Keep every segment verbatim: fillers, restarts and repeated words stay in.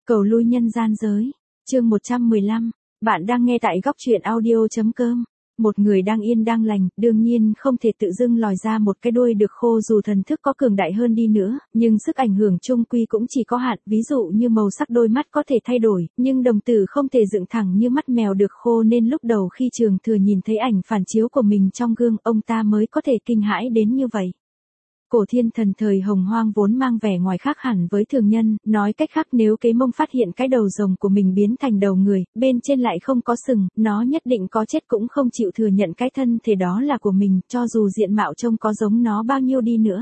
Cầu lui nhân gian giới. Chương một trăm mười lăm. Bạn đang nghe tại góc truyện audio.com. Một người đang yên đang lành, đương nhiên không thể tự dưng lòi ra một cái đuôi được khô dù thần thức có cường đại hơn đi nữa, nhưng sức ảnh hưởng chung quy cũng chỉ có hạn, ví dụ như màu sắc đôi mắt có thể thay đổi, nhưng đồng tử không thể dựng thẳng như mắt mèo được khô nên lúc đầu khi Trường Thừa nhìn thấy ảnh phản chiếu của mình trong gương, ông ta mới có thể kinh hãi đến như vậy. Cổ thiên thần thời Hồng Hoang vốn mang vẻ ngoài khác hẳn với thường nhân, nói cách khác nếu Kế Mông phát hiện cái đầu rồng của mình biến thành đầu người, bên trên lại không có sừng, nó nhất định có chết cũng không chịu thừa nhận cái thân thể đó là của mình, cho dù diện mạo trông có giống nó bao nhiêu đi nữa.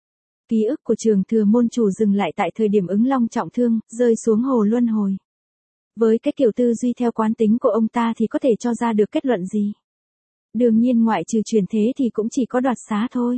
Ký ức của Trường Thừa môn chủ dừng lại tại thời điểm Ứng Long trọng thương, rơi xuống hồ luân hồi. Với cái kiểu tư duy theo quán tính của ông ta thì có thể cho ra được kết luận gì? Đương nhiên ngoại trừ chuyển thế thì cũng chỉ có đoạt xá thôi.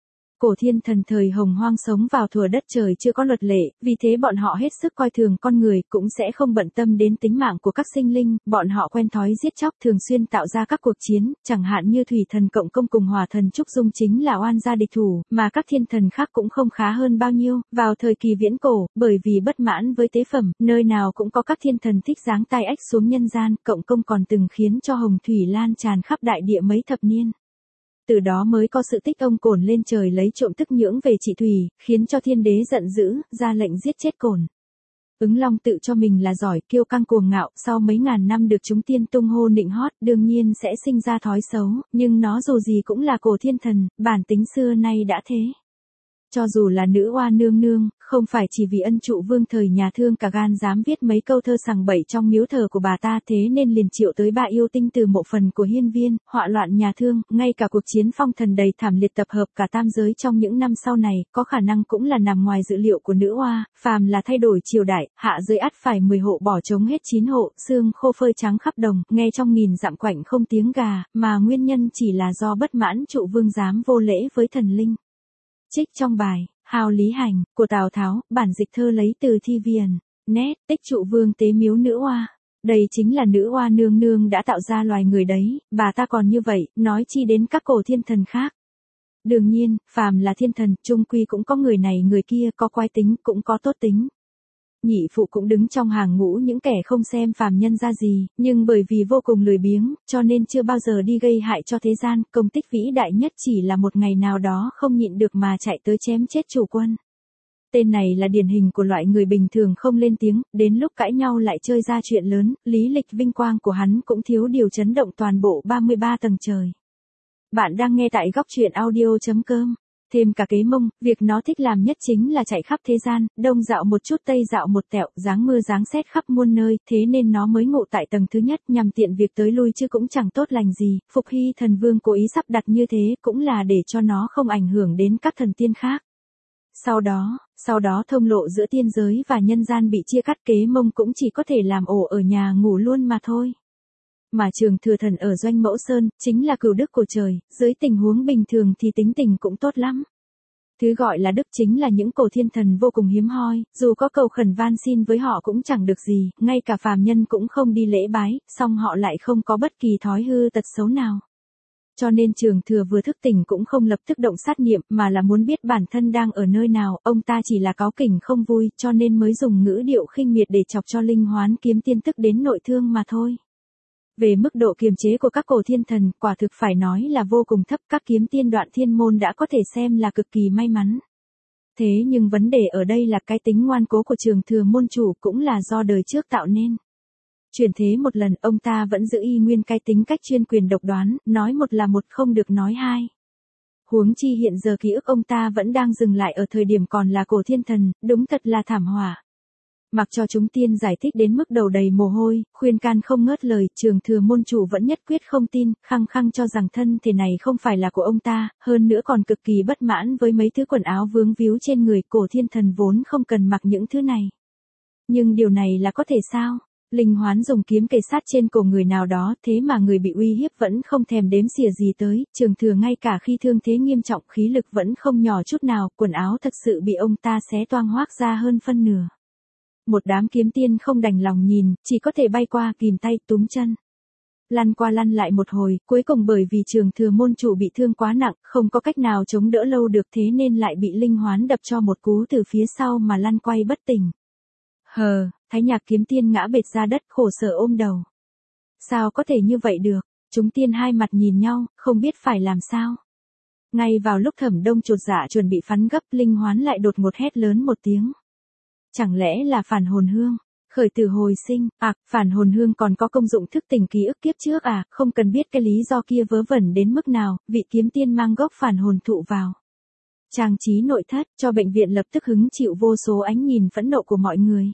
Cổ thiên thần thời Hồng Hoang sống vào thuở đất trời chưa có luật lệ, vì thế bọn họ hết sức coi thường con người, cũng sẽ không bận tâm đến tính mạng của các sinh linh, bọn họ quen thói giết chóc, thường xuyên tạo ra các cuộc chiến, chẳng hạn như thủy thần Cộng Công cùng hỏa thần Trúc Dung chính là oan gia địch thủ, mà các thiên thần khác cũng không khá hơn bao nhiêu. Vào thời kỳ viễn cổ, bởi vì bất mãn với tế phẩm, nơi nào cũng có các thiên thần thích giáng tai ách xuống nhân gian, Cộng Công còn từng khiến cho hồng thủy lan tràn khắp đại địa mấy thập niên. Từ đó mới có sự tích ông Cổn lên trời lấy trộm tức nhưỡng về trị thủy, khiến cho thiên đế giận dữ, ra lệnh giết chết Cổn. Ứng Long tự cho mình là giỏi, kiêu căng cuồng ngạo, sau mấy ngàn năm được chúng tiên tung hô nịnh hót, đương nhiên sẽ sinh ra thói xấu, nhưng nó dù gì cũng là cổ thiên thần, bản tính xưa nay đã thế. Cho dù là nữ oa nương nương, không phải chỉ vì ân trụ vương thời nhà Thương cả gan dám viết mấy câu thơ sằng bậy trong miếu thờ của bà ta, thế nên liền triệu tới ba yêu tinh từ mộ phần của hiên viên, họa loạn nhà Thương, ngay cả cuộc chiến phong thần đầy thảm liệt tập hợp cả tam giới trong những năm sau này, có khả năng cũng là nằm ngoài dự liệu của nữ oa, phàm là thay đổi triều đại, hạ giới ắt phải mười hộ bỏ trống hết chín hộ, xương khô phơi trắng khắp đồng, nghe trong nghìn dặm quạnh không tiếng gà, mà nguyên nhân chỉ là do bất mãn trụ vương dám vô lễ với thần linh. Trích trong bài Hào Lý Hành của Tào Tháo, bản dịch thơ lấy từ Thi Viền. Nét, tích trụ vương tế miếu nữ oa. Đây chính là nữ oa nương nương đã tạo ra loài người đấy, bà ta còn như vậy, nói chi đến các cổ thiên thần khác. Đương nhiên, phàm là thiên thần, chung quy cũng có người này người kia, có quái tính, cũng có tốt tính. Nhị phụ cũng đứng trong hàng ngũ những kẻ không xem phàm nhân ra gì, nhưng bởi vì vô cùng lười biếng, cho nên chưa bao giờ đi gây hại cho thế gian, công tích vĩ đại nhất chỉ là một ngày nào đó không nhịn được mà chạy tới chém chết chủ quân. Tên này là điển hình của loại người bình thường không lên tiếng, đến lúc cãi nhau lại chơi ra chuyện lớn, lý lịch vinh quang của hắn cũng thiếu điều chấn động toàn bộ ba mươi ba tầng trời. Bạn đang nghe tại góc truyện audio.com. Thêm cả Kế Mông, việc nó thích làm nhất chính là chạy khắp thế gian, đông dạo một chút tây dạo một tẹo, giáng mưa giáng sét khắp muôn nơi, thế nên nó mới ngộ tại tầng thứ nhất nhằm tiện việc tới lui chứ cũng chẳng tốt lành gì. Phục Hy thần vương cố ý sắp đặt như thế cũng là để cho nó không ảnh hưởng đến các thần tiên khác. Sau đó, sau đó thông lộ giữa tiên giới và nhân gian bị chia cắt, Kế Mông cũng chỉ có thể làm ổ ở nhà ngủ luôn mà thôi. Mà Trường Thừa thần ở Doanh Mẫu Sơn, chính là cửu đức của trời, dưới tình huống bình thường thì tính tình cũng tốt lắm. Thứ gọi là đức chính là những cổ thiên thần vô cùng hiếm hoi, dù có cầu khẩn van xin với họ cũng chẳng được gì, ngay cả phàm nhân cũng không đi lễ bái, song họ lại không có bất kỳ thói hư tật xấu nào. Cho nên Trường Thừa vừa thức tỉnh cũng không lập tức động sát niệm, mà là muốn biết bản thân đang ở nơi nào, ông ta chỉ là cáu kỉnh không vui, cho nên mới dùng ngữ điệu khinh miệt để chọc cho Linh Hoán kiếm tiên tức đến nội thương mà thôi. Về mức độ kiềm chế của các cổ thiên thần, quả thực phải nói là vô cùng thấp, các kiếm tiên đoạn thiên môn đã có thể xem là cực kỳ may mắn. Thế nhưng vấn đề ở đây là cái tính ngoan cố của Trường Thừa môn chủ cũng là do đời trước tạo nên. Chuyển thế một lần, ông ta vẫn giữ y nguyên cái tính cách chuyên quyền độc đoán, nói một là một không được nói hai. Huống chi hiện giờ ký ức ông ta vẫn đang dừng lại ở thời điểm còn là cổ thiên thần, đúng thật là thảm họa. Mặc cho chúng tiên giải thích đến mức đầu đầy mồ hôi, khuyên can không ngớt lời, Trường Thừa môn chủ vẫn nhất quyết không tin, khăng khăng cho rằng thân thể này không phải là của ông ta, hơn nữa còn cực kỳ bất mãn với mấy thứ quần áo vướng víu trên người, cổ thiên thần vốn không cần mặc những thứ này. Nhưng điều này là có thể sao? Linh Hoán dùng kiếm kề sát trên cổ người nào đó, thế mà người bị uy hiếp vẫn không thèm đếm xỉa gì tới, Trường Thừa ngay cả khi thương thế nghiêm trọng khí lực vẫn không nhỏ chút nào, quần áo thật sự bị ông ta xé toang hoác ra hơn phân nửa. Một đám kiếm tiên không đành lòng nhìn, chỉ có thể bay qua kìm tay túm chân. Lăn qua lăn lại một hồi, cuối cùng bởi vì Trường Thừa môn chủ bị thương quá nặng, không có cách nào chống đỡ lâu được, thế nên lại bị Linh Hoán đập cho một cú từ phía sau mà lăn quay bất tỉnh. Hờ, Thái Nhạc kiếm tiên ngã bệt ra đất khổ sở ôm đầu. Sao có thể như vậy được? Chúng tiên hai mặt nhìn nhau, không biết phải làm sao. Ngay vào lúc Thẩm Đông chột dạ chuẩn bị phắn gấp, Linh Hoán lại đột ngột hét lớn một tiếng. Chẳng lẽ là phản hồn hương? Khởi tử hồi sinh, à, phản hồn hương còn có công dụng thức tỉnh ký ức kiếp trước à, không cần biết cái lý do kia vớ vẩn đến mức nào, vị kiếm tiên mang gốc phản hồn thụ vào trang trí nội thất, cho bệnh viện lập tức hứng chịu vô số ánh nhìn phẫn nộ của mọi người.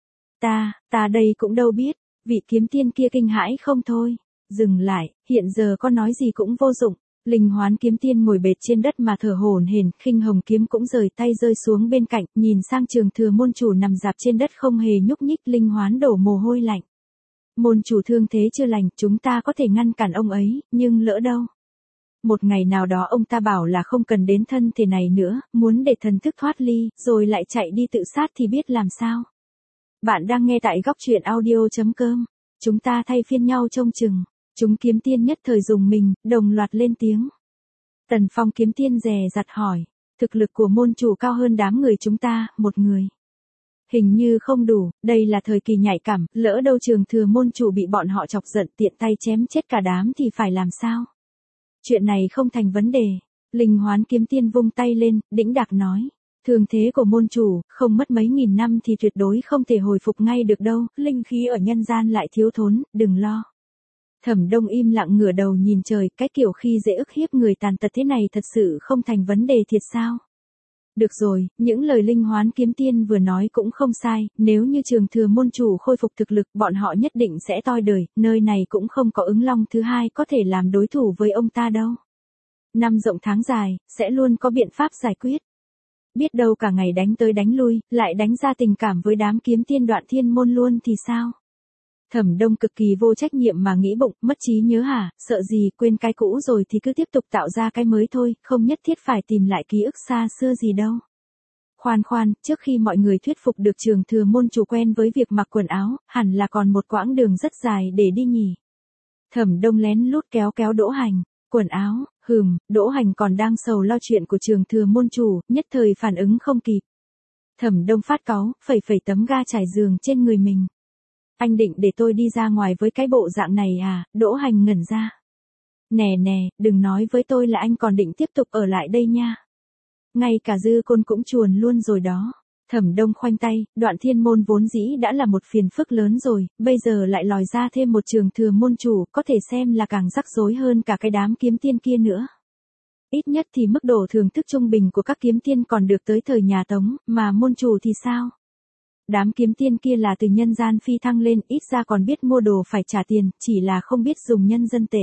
Ta, ta đây cũng đâu biết, vị kiếm tiên kia kinh hãi không thôi. Dừng lại, hiện giờ có nói gì cũng vô dụng. Linh Hoán kiếm tiên ngồi bệt trên đất mà thở hổn hển, khinh hồng kiếm cũng rời tay rơi xuống bên cạnh, nhìn sang Trường Thừa môn chủ nằm rạp trên đất không hề nhúc nhích. Linh Hoán đổ mồ hôi lạnh. Môn chủ thương thế chưa lành, chúng ta có thể ngăn cản ông ấy, nhưng lỡ đâu. Một ngày nào đó ông ta bảo là không cần đến thân thể này nữa, muốn để thần thức thoát ly, rồi lại chạy đi tự sát thì biết làm sao. Bạn đang nghe tại góc truyện audio chấm com. Chúng ta thay phiên nhau trông chừng. Chúng kiếm tiên nhất thời dùng mình, đồng loạt lên tiếng. Tần Phong kiếm tiên dè dặt hỏi. Thực lực của môn chủ cao hơn đám người chúng ta, một người. Hình như không đủ, đây là thời kỳ nhạy cảm, lỡ đâu Trường Thừa môn chủ bị bọn họ chọc giận tiện tay chém chết cả đám thì phải làm sao? Chuyện này không thành vấn đề. Linh Hoán kiếm tiên vung tay lên, đĩnh đạc nói. Thương thế của môn chủ, không mất mấy nghìn năm thì tuyệt đối không thể hồi phục ngay được đâu, linh khí ở nhân gian lại thiếu thốn, đừng lo. Thẩm Đông im lặng ngửa đầu nhìn trời, cái kiểu khi dễ ức hiếp người tàn tật thế này thật sự không thành vấn đề thiệt sao? Được rồi, những lời Linh Hoán kiếm tiên vừa nói cũng không sai, nếu như Trường Thừa môn chủ khôi phục thực lực, bọn họ nhất định sẽ toi đời, nơi này cũng không có ứng long thứ hai có thể làm đối thủ với ông ta đâu. Năm rộng tháng dài, sẽ luôn có biện pháp giải quyết. Biết đâu cả ngày đánh tới đánh lui, lại đánh ra tình cảm với đám kiếm tiên Đoạn Thiên môn luôn thì sao? Thẩm Đông cực kỳ vô trách nhiệm mà nghĩ bụng, mất trí nhớ hả, sợ gì, quên cái cũ rồi thì cứ tiếp tục tạo ra cái mới thôi, không nhất thiết phải tìm lại ký ức xa xưa gì đâu. Khoan khoan, trước khi mọi người thuyết phục được Trường Thừa môn chủ quen với việc mặc quần áo, hẳn là còn một quãng đường rất dài để đi nhỉ. Thẩm Đông lén lút kéo kéo Đỗ Hành, quần áo, hừm, Đỗ Hành còn đang sầu lo chuyện của Trường Thừa môn chủ, nhất thời phản ứng không kịp. Thẩm Đông phát cáu, phẩy phẩy tấm ga trải giường trên người mình. Anh định để tôi đi ra ngoài với cái bộ dạng này à? Đỗ Hành ngẩn ra. Nè nè, đừng nói với tôi là anh còn định tiếp tục ở lại đây nha. Ngay cả Dư Côn cũng chuồn luôn rồi đó. Thẩm Đông khoanh tay, Đoạn Thiên môn vốn dĩ đã là một phiền phức lớn rồi, bây giờ lại lòi ra thêm một Trường Thừa môn chủ, có thể xem là càng rắc rối hơn cả cái đám kiếm tiên kia nữa. Ít nhất thì mức độ thưởng thức trung bình của các kiếm tiên còn được tới thời nhà Tống, mà môn chủ thì sao? Đám kiếm tiên kia là từ nhân gian phi thăng lên, ít ra còn biết mua đồ phải trả tiền, chỉ là không biết dùng nhân dân tệ.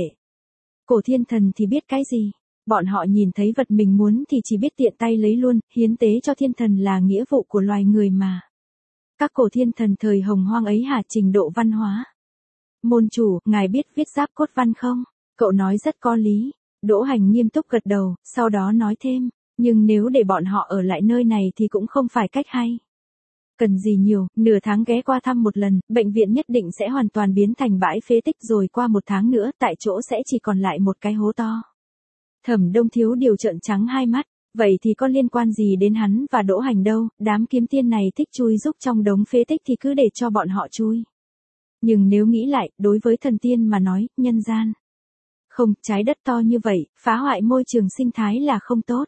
Cổ thiên thần thì biết cái gì? Bọn họ nhìn thấy vật mình muốn thì chỉ biết tiện tay lấy luôn, hiến tế cho thiên thần là nghĩa vụ của loài người mà. Các cổ thiên thần thời hồng hoang ấy hả, trình độ văn hóa. Môn chủ, ngài biết viết giáp cốt văn không? Cậu nói rất có lý. Đỗ Hành nghiêm túc gật đầu, sau đó nói thêm, nhưng nếu để bọn họ ở lại nơi này thì cũng không phải cách hay. Cần gì nhiều, nửa tháng ghé qua thăm một lần, bệnh viện nhất định sẽ hoàn toàn biến thành bãi phế tích, rồi qua một tháng nữa, tại chỗ sẽ chỉ còn lại một cái hố to. Thẩm Đông thiếu điều trợn trắng hai mắt, vậy thì có liên quan gì đến hắn và Đỗ Hành đâu, đám kiếm tiên này thích chui rúc trong đống phế tích thì cứ để cho bọn họ chui. Nhưng nếu nghĩ lại, đối với thần tiên mà nói, nhân gian. Không, trái đất to như vậy, phá hoại môi trường sinh thái là không tốt.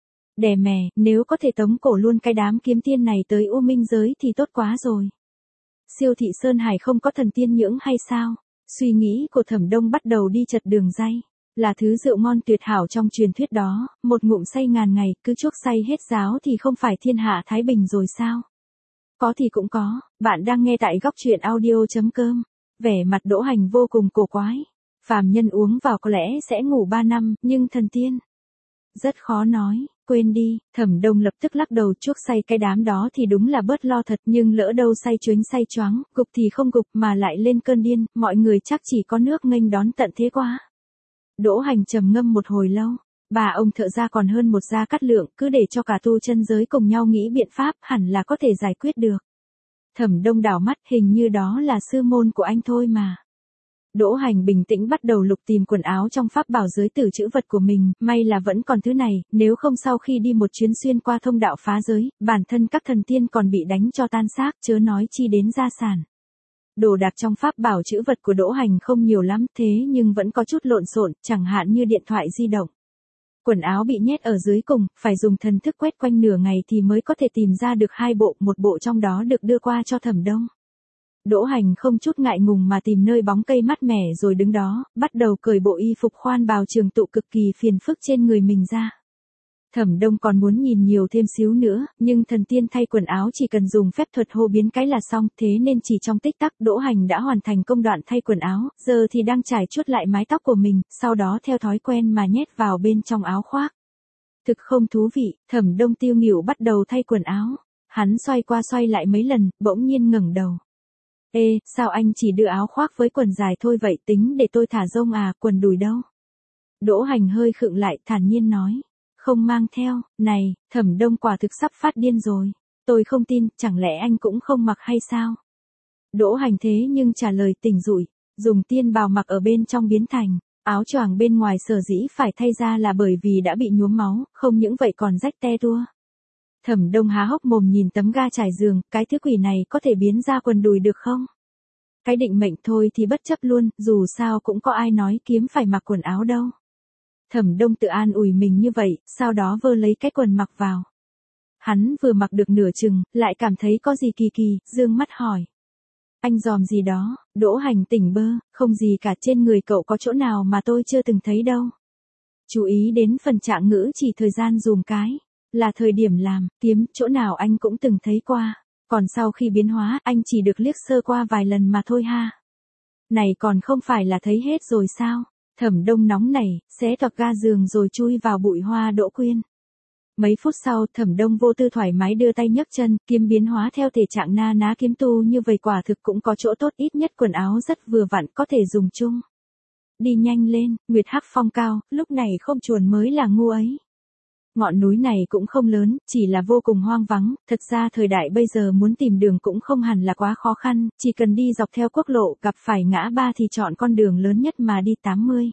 Đè mè, nếu có thể tống cổ luôn cái đám kiếm tiên này tới U Minh giới thì tốt quá rồi. Siêu thị Sơn Hải không có thần tiên nhưỡng hay sao? Suy nghĩ của Thẩm Đông bắt đầu đi chật đường ray. Là thứ rượu ngon tuyệt hảo trong truyền thuyết đó, một ngụm say ngàn ngày, cứ chuốc say hết giáo thì không phải thiên hạ thái bình rồi sao? Có thì cũng có, bạn đang nghe tại góc truyện audio chấm com. Vẻ mặt Đỗ Hành vô cùng cổ quái. Phàm nhân uống vào có lẽ sẽ ngủ ba năm, nhưng thần tiên rất khó nói, quên đi. Thẩm Đông lập tức lắc đầu, chuốc say cái đám đó thì đúng là bớt lo thật, nhưng lỡ đâu say chuyến say choáng, gục thì không gục mà lại lên cơn điên, mọi người chắc chỉ có nước nghênh đón tận thế quá. Đỗ Hành trầm ngâm một hồi lâu, bà ông thợ ra còn hơn một Gia Cát Lượng, cứ để cho cả tu chân giới cùng nhau nghĩ biện pháp, hẳn là có thể giải quyết được. Thẩm Đông đảo mắt, hình như đó là sư môn của anh thôi mà. Đỗ Hành bình tĩnh bắt đầu lục tìm quần áo trong pháp bảo giới tử trữ vật của mình, may là vẫn còn thứ này, nếu không sau khi đi một chuyến xuyên qua thông đạo phá giới, bản thân các thần tiên còn bị đánh cho tan xác, chớ nói chi đến gia sản. Đồ đạc trong pháp bảo trữ vật của Đỗ Hành không nhiều lắm, thế nhưng vẫn có chút lộn xộn, chẳng hạn như điện thoại di động. Quần áo bị nhét ở dưới cùng, phải dùng thần thức quét quanh nửa ngày thì mới có thể tìm ra được hai bộ, một bộ trong đó được đưa qua cho Thẩm Đông. Đỗ Hành không chút ngại ngùng mà tìm nơi bóng cây mát mẻ rồi đứng đó, bắt đầu cởi bộ y phục khoan bào trường tụ cực kỳ phiền phức trên người mình ra. Thẩm Đông còn muốn nhìn nhiều thêm xíu nữa, nhưng thần tiên thay quần áo chỉ cần dùng phép thuật hô biến cái là xong, thế nên chỉ trong tích tắc Đỗ Hành đã hoàn thành công đoạn thay quần áo, giờ thì đang trải chuốt lại mái tóc của mình, sau đó theo thói quen mà nhét vào bên trong áo khoác. Thực không thú vị, Thẩm Đông tiêu nghỉu bắt đầu thay quần áo. Hắn xoay qua xoay lại mấy lần, bỗng nhiên ngẩng đầu. Ê, sao anh chỉ đưa áo khoác với quần dài thôi vậy, tính để tôi thả rông à, quần đùi đâu? Đỗ Hành hơi khựng lại, thản nhiên nói. Không mang theo, này, Thẩm Đông quả thực sắp phát điên rồi. Tôi không tin, chẳng lẽ anh cũng không mặc hay sao? Đỗ Hành thế nhưng trả lời tỉnh rủi, dùng tiên bào mặc ở bên trong biến thành, áo choàng bên ngoài sở dĩ phải thay ra là bởi vì đã bị nhuốm máu, không những vậy còn rách te tua. Thẩm Đông há hốc mồm nhìn tấm ga trải giường, cái thứ quỷ này có thể biến ra quần đùi được không? Cái định mệnh thôi thì bất chấp luôn, dù sao cũng có ai nói kiếm phải mặc quần áo đâu. Thẩm Đông tự an ủi mình như vậy, sau đó vơ lấy cái quần mặc vào. Hắn vừa mặc được nửa chừng, lại cảm thấy có gì kỳ kỳ, dương mắt hỏi. Anh dòm gì đó? Đỗ Hành tỉnh bơ, không gì cả, trên người cậu có chỗ nào mà tôi chưa từng thấy đâu. Chú ý đến phần trạng ngữ chỉ thời gian dùm cái. Là thời điểm làm, kiếm, chỗ nào anh cũng từng thấy qua. Còn sau khi biến hóa, anh chỉ được liếc sơ qua vài lần mà thôi ha. Này còn không phải là thấy hết rồi sao? Thẩm Đông nóng nảy, xé toạc ga giường rồi chui vào bụi hoa Đỗ Quyên. Mấy phút sau, Thẩm Đông vô tư thoải mái đưa tay nhấc chân, kiếm biến hóa theo thể trạng na ná kiếm tu như vậy quả thực cũng có chỗ tốt, ít nhất quần áo rất vừa vặn, có thể dùng chung. Đi nhanh lên, Nguyệt Hắc Phong cao, lúc này không chuồn mới là ngu ấy. Ngọn núi này cũng không lớn, chỉ là vô cùng hoang vắng, thật ra thời đại bây giờ muốn tìm đường cũng không hẳn là quá khó khăn, chỉ cần đi dọc theo quốc lộ, gặp phải ngã ba thì chọn con đường lớn nhất mà đi tám mươi.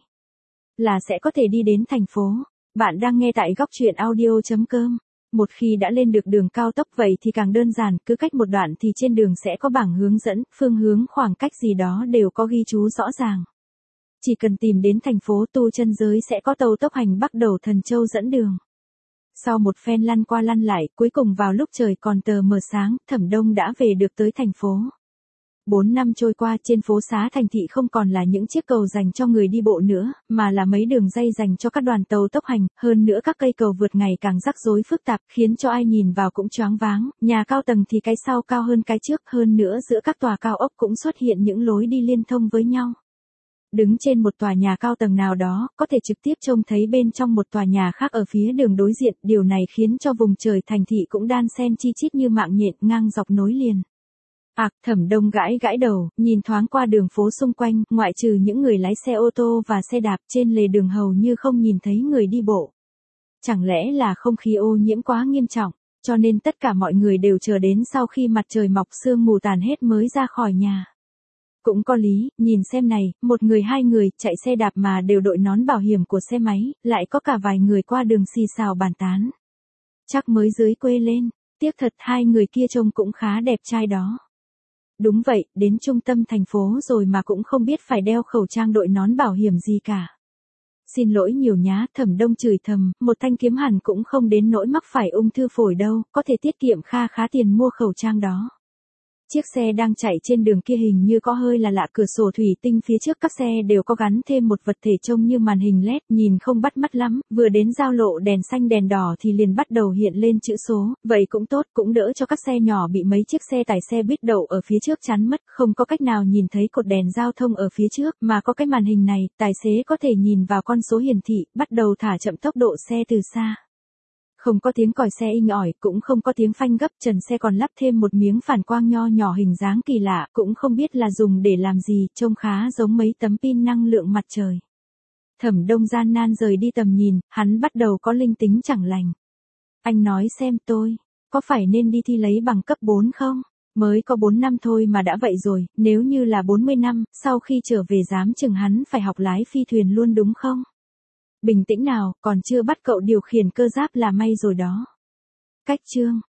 Là sẽ có thể đi đến thành phố. Bạn đang nghe tại góc truyện audio chấm com. Một khi đã lên được đường cao tốc vậy thì càng đơn giản, cứ cách một đoạn thì trên đường sẽ có bảng hướng dẫn, phương hướng khoảng cách gì đó đều có ghi chú rõ ràng. Chỉ cần tìm đến thành phố tu chân giới sẽ có tàu tốc hành Bắc Đầu Thần Châu dẫn đường. Sau một phen lăn qua lăn lại, cuối cùng vào lúc trời còn tờ mờ sáng, Thẩm Đông đã về được tới thành phố. Bốn năm trôi qua, trên phố xá thành thị không còn là những chiếc cầu dành cho người đi bộ nữa, mà là mấy đường dây dành cho các đoàn tàu tốc hành, hơn nữa các cây cầu vượt ngày càng rắc rối phức tạp, khiến cho ai nhìn vào cũng choáng váng, nhà cao tầng thì cái sau cao hơn cái trước, hơn nữa giữa các tòa cao ốc cũng xuất hiện những lối đi liên thông với nhau. Đứng trên một tòa nhà cao tầng nào đó, có thể trực tiếp trông thấy bên trong một tòa nhà khác ở phía đường đối diện, điều này khiến cho vùng trời thành thị cũng đan xen chi chít như mạng nhện ngang dọc nối liền. Ạc, Thẩm Đông gãi gãi đầu, nhìn thoáng qua đường phố xung quanh, ngoại trừ những người lái xe ô tô và xe đạp trên lề đường hầu như không nhìn thấy người đi bộ. Chẳng lẽ là không khí ô nhiễm quá nghiêm trọng, cho nên tất cả mọi người đều chờ đến sau khi mặt trời mọc sương mù tàn hết mới ra khỏi nhà. Cũng có lý, nhìn xem này, một người hai người chạy xe đạp mà đều đội nón bảo hiểm của xe máy, lại có cả vài người qua đường xì xào bàn tán. Chắc mới dưới quê lên, tiếc thật hai người kia trông cũng khá đẹp trai đó. Đúng vậy, đến trung tâm thành phố rồi mà cũng không biết phải đeo khẩu trang đội nón bảo hiểm gì cả. Xin lỗi nhiều nhá, Thẩm Đông chửi thầm, một thanh kiếm hẳn cũng không đến nỗi mắc phải ung thư phổi đâu, có thể tiết kiệm kha khá tiền mua khẩu trang đó. Chiếc xe đang chạy trên đường kia hình như có hơi là lạ, cửa sổ thủy tinh phía trước các xe đều có gắn thêm một vật thể trông như màn hình led, nhìn không bắt mắt lắm, vừa đến giao lộ đèn xanh đèn đỏ thì liền bắt đầu hiện lên chữ số, vậy cũng tốt, cũng đỡ cho các xe nhỏ bị mấy chiếc xe tải xe buýt đậu ở phía trước chắn mất, không có cách nào nhìn thấy cột đèn giao thông ở phía trước, mà có cái màn hình này, tài xế có thể nhìn vào con số hiển thị, bắt đầu thả chậm tốc độ xe từ xa. Không có tiếng còi xe inh ỏi, cũng không có tiếng phanh gấp, trần xe còn lắp thêm một miếng phản quang nho nhỏ hình dáng kỳ lạ, cũng không biết là dùng để làm gì, trông khá giống mấy tấm pin năng lượng mặt trời. Thẩm Đông gian nan rời đi tầm nhìn, hắn bắt đầu có linh tính chẳng lành. Anh nói xem tôi, có phải nên đi thi lấy bằng cấp bốn không? Mới có bốn năm thôi mà đã vậy rồi, nếu như là bốn mươi năm, sau khi trở về dám chừng hắn phải học lái phi thuyền luôn đúng không? Bình tĩnh nào, còn chưa bắt cậu điều khiển cơ giáp là may rồi đó. Cách chương